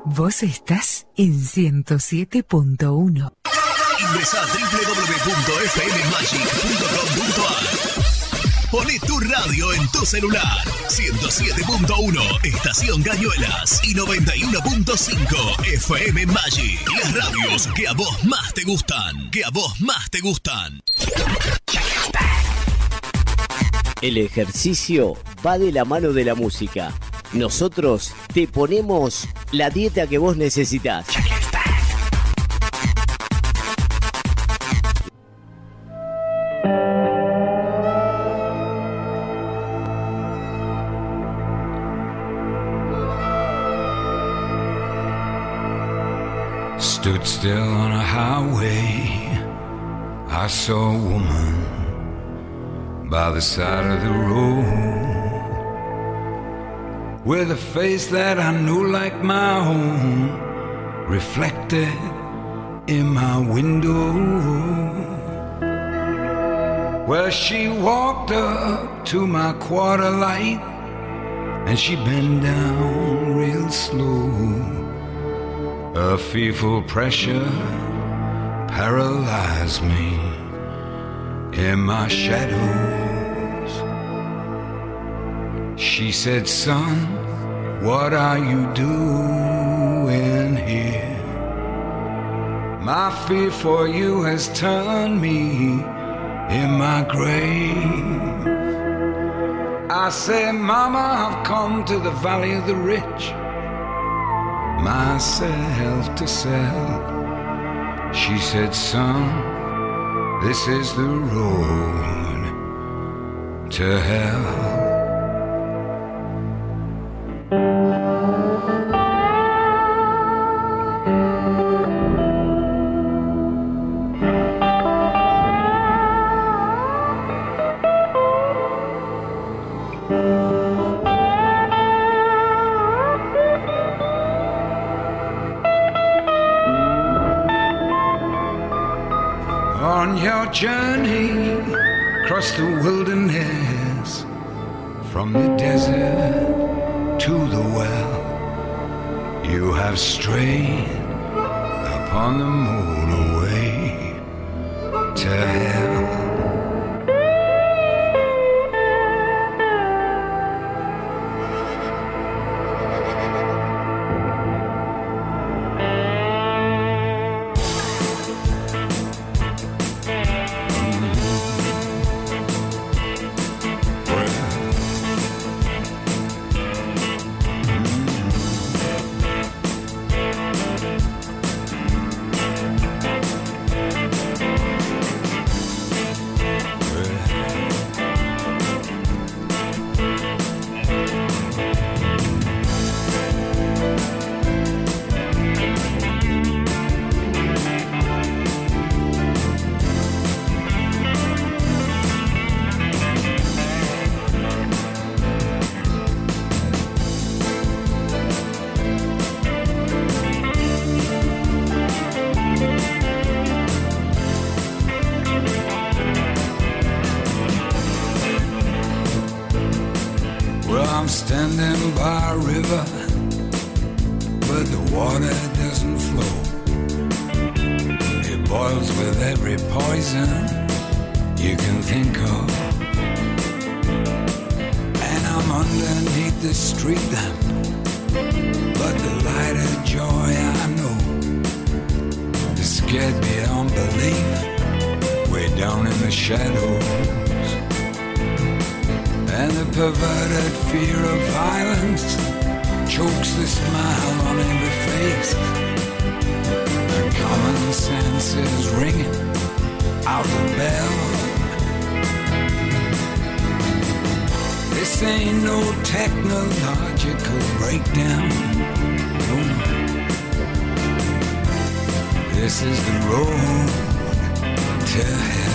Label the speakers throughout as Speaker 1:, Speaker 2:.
Speaker 1: Vos estás en 107.1.
Speaker 2: Ingresá a www.fmmagic.com.ar. Poné tu radio en tu celular. 107.1 Estación Cañuelas y 91.5 FM Magic. Las radios que a vos más te gustan.
Speaker 3: El ejercicio va de la mano de la música. Nosotros te ponemos la dieta que vos necesitas.
Speaker 4: Stood still on a highway, I saw a woman by the side of the road, with a face that I knew like my own, reflected in my window. Well, she walked up to my quarter light, and she bent down real slow. A fearful pressure paralyzed me in my shadows. She said, son, what are you doing here? My fear for you has turned me in my grave. I said, Mama, I've come to the valley of the rich, myself to sell. She said, son, this is the road to hell. On your journey across the wilderness, from the desert to the well, you have strayed upon the motorway to hell. I'm standing by a river, but the water doesn't flow. It boils with every poison you can think of. And I'm underneath the street lamp, but the light of joy I know is scared beyond belief, way down in the shadows. And the perverted fear of violence chokes the smile on every face. And common sense is ringing out the bell. This ain't no technological breakdown, no, no. This is the road to hell.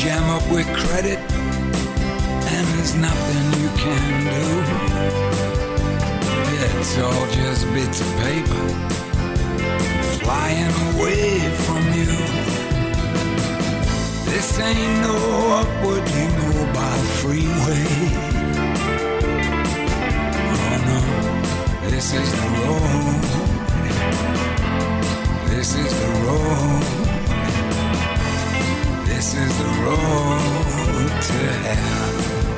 Speaker 4: jam up with credit, and there's nothing you can do. It's all just bits of paper flying away from you. This ain't no upwardly mobile freeway. Oh no, this is the road. This is the road. This is the road to hell.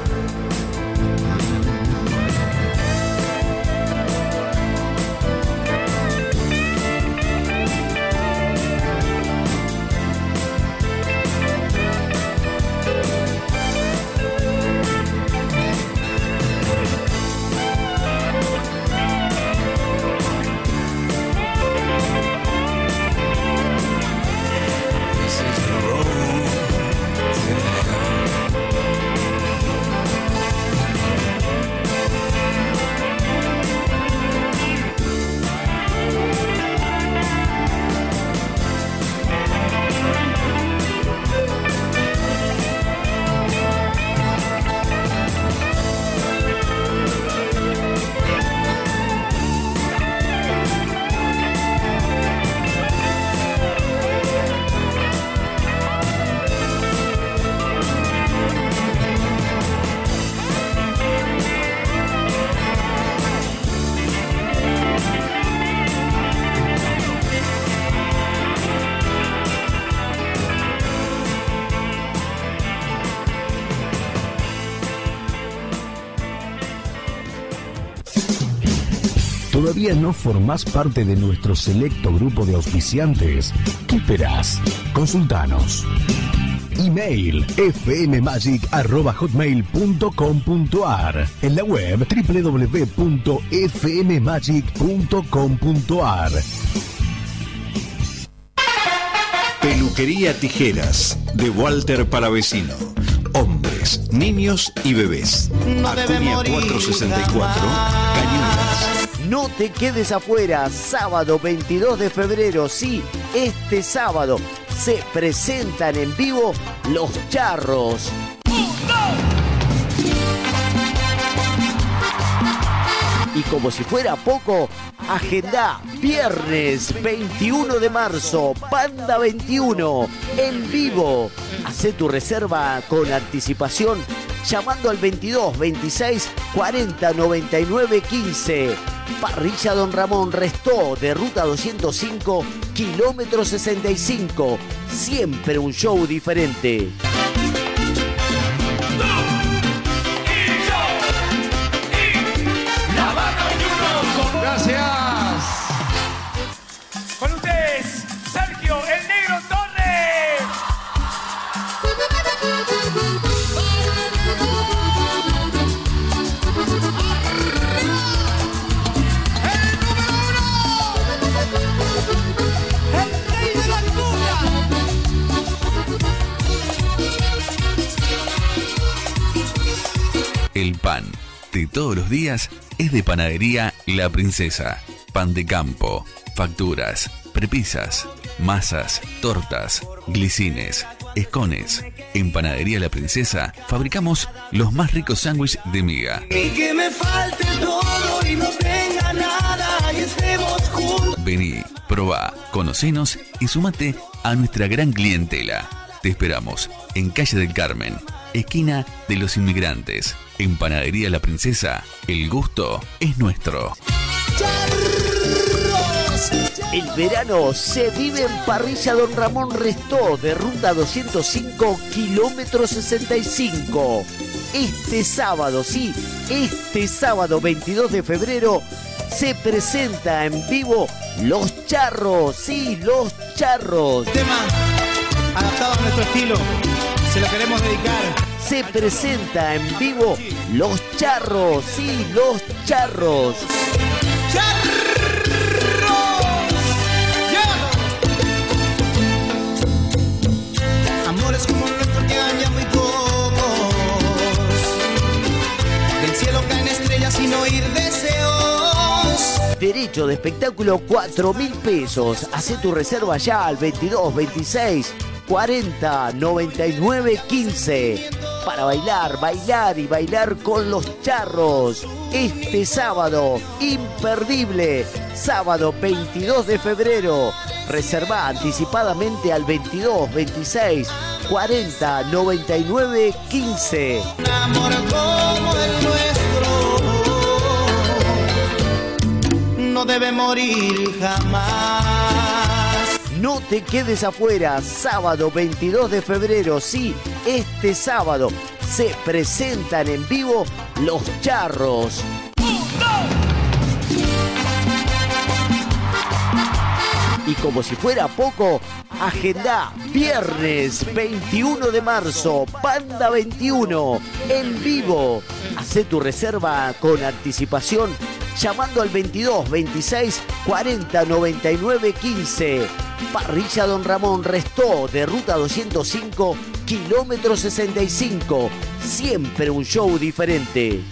Speaker 5: ¿Todavía no formás parte de nuestro selecto grupo de auspiciantes? ¿Qué esperás? Consultanos. Email fmmagic@hotmail.com.ar. En la web www.fmmagic.com.ar.
Speaker 6: Peluquería Tijeras de Walter Palavecino. Hombres, niños y bebés. Acuña 464, Cañuelas.
Speaker 3: No te quedes afuera, sábado 22 de febrero, sí, este sábado se presentan en vivo Los Charros. Y como si fuera poco, agenda viernes 21 de marzo, Banda 21, en vivo. Hacé tu reserva con anticipación llamando al 22 26 40 99 15. Parrilla Don Ramón Restó de Ruta 205, kilómetro 65. Siempre un show diferente.
Speaker 7: Gracias. Con ustedes, Sergio el Negro Torres. El número 1. El rey de la cumbia.
Speaker 8: El pan de todos los días es de Panadería La Princesa. Pan de campo, facturas, prepisas, masas, tortas, glicines, escones. En Panadería La Princesa fabricamos los más ricos sándwiches de miga.
Speaker 9: Y que me falte todo y no tenga nada y estemos juntos.
Speaker 8: Vení, probá, conocenos y sumate a nuestra gran clientela. Te esperamos en Calle del Carmen, esquina de los Inmigrantes. En Panadería La Princesa, el gusto es nuestro.
Speaker 3: El verano se vive en Parrilla Don Ramón Restó de Ruta 205, kilómetro 65. Este sábado, sí, este sábado 22 de febrero se presenta en vivo Los Charros, sí, Los Charros.
Speaker 10: Tema adaptado a nuestro estilo, se lo queremos dedicar.
Speaker 3: Se presenta en vivo Los Charros, sí, Los Charros.
Speaker 10: ¡Charros! Amores como nuestro que haya muy pocos. Del cielo caen estrellas sin oír deseos.
Speaker 3: Derecho de espectáculo 4.000 pesos. Hacé tu reserva ya al 22 26 40 99 15. Para bailar, bailar y bailar con los charros. Este sábado, imperdible, sábado 22 de febrero. Reserva anticipadamente al 22 26 40 99 15.
Speaker 10: Un amor como el nuestro no debe morir jamás.
Speaker 3: No te quedes afuera, sábado 22 de febrero, sí, este sábado se presentan en vivo los charros. Y como si fuera poco, agenda viernes 21 de marzo, Banda 21, en vivo. Hacé tu reserva con anticipación llamando al 22 26 40 99 15. Parrilla Don Ramón Restó de Ruta 205, kilómetro 65. Siempre un show diferente.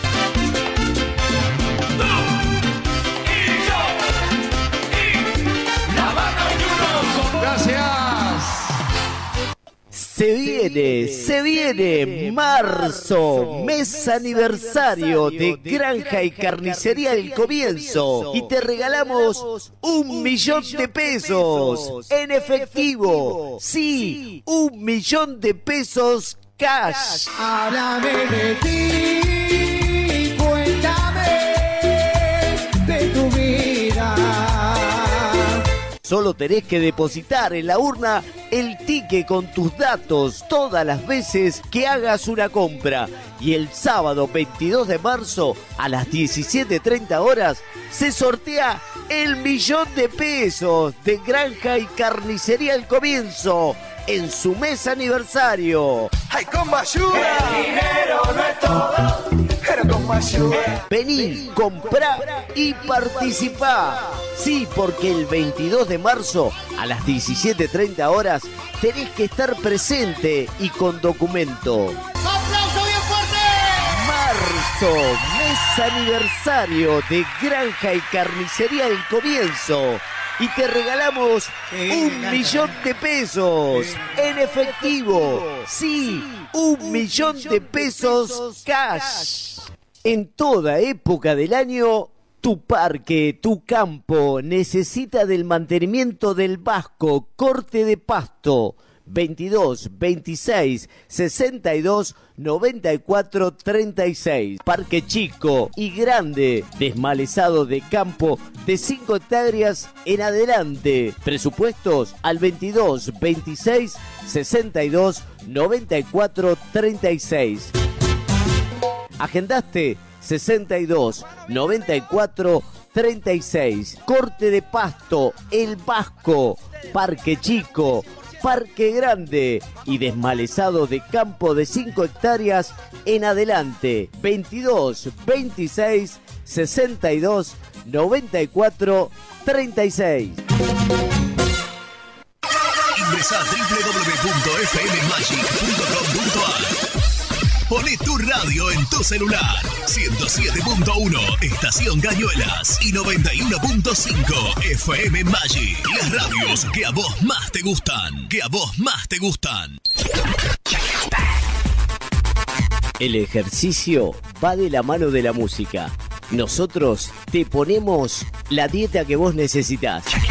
Speaker 3: Se viene marzo, mes aniversario de Granja y Carnicería El Comienzo. Y te regalamos 1.000.000 de pesos en efectivo. Sí, 1.000.000 de pesos cash.
Speaker 9: Háblame de ti, cuéntame de tu vida.
Speaker 3: Solo tenés que depositar en la urna el ticket con tus datos todas las veces que hagas una compra. Y el sábado 22 de marzo a las 17:30 horas se sortea el 1.000.000 de pesos de Granja y Carnicería El Comienzo en su mes aniversario.
Speaker 9: ¡Ay, con ayuda! El dinero no es todo, pero con ayuda.
Speaker 3: Vení, comprá y participá. Sí, porque el 22 de marzo a las 17:30 horas tenés que estar presente y con documento.
Speaker 9: ¡Aplauso bien fuerte!
Speaker 3: Marzo, mes aniversario de Granja y Carnicería El Comienzo. Y te regalamos 1.000.000 de pesos en efectivo. Sí, 1.000.000 de pesos cash. En toda época del año, tu parque, tu campo necesita del mantenimiento del Vasco corte de pasto. 22 26 62 94 36. Parque chico y grande, desmalezado de campo de 5 hectáreas en adelante. Presupuestos al 22 26 62 94 36. Agendaste 62 94 36. Corte de pasto, El Vasco, parque chico, parque grande y desmalezado de campo de 5 hectáreas en adelante. 22 26 62 94 36.
Speaker 2: Ingresa a www.fmmagic.com.ar. Poné tu radio en tu celular. 107.1 Estación Cañuelas y 91.5 FM Magic. Las radios que a vos más te gustan. Que a vos más te gustan.
Speaker 3: El ejercicio va de la mano de la música. Nosotros te ponemos la dieta que vos necesitás.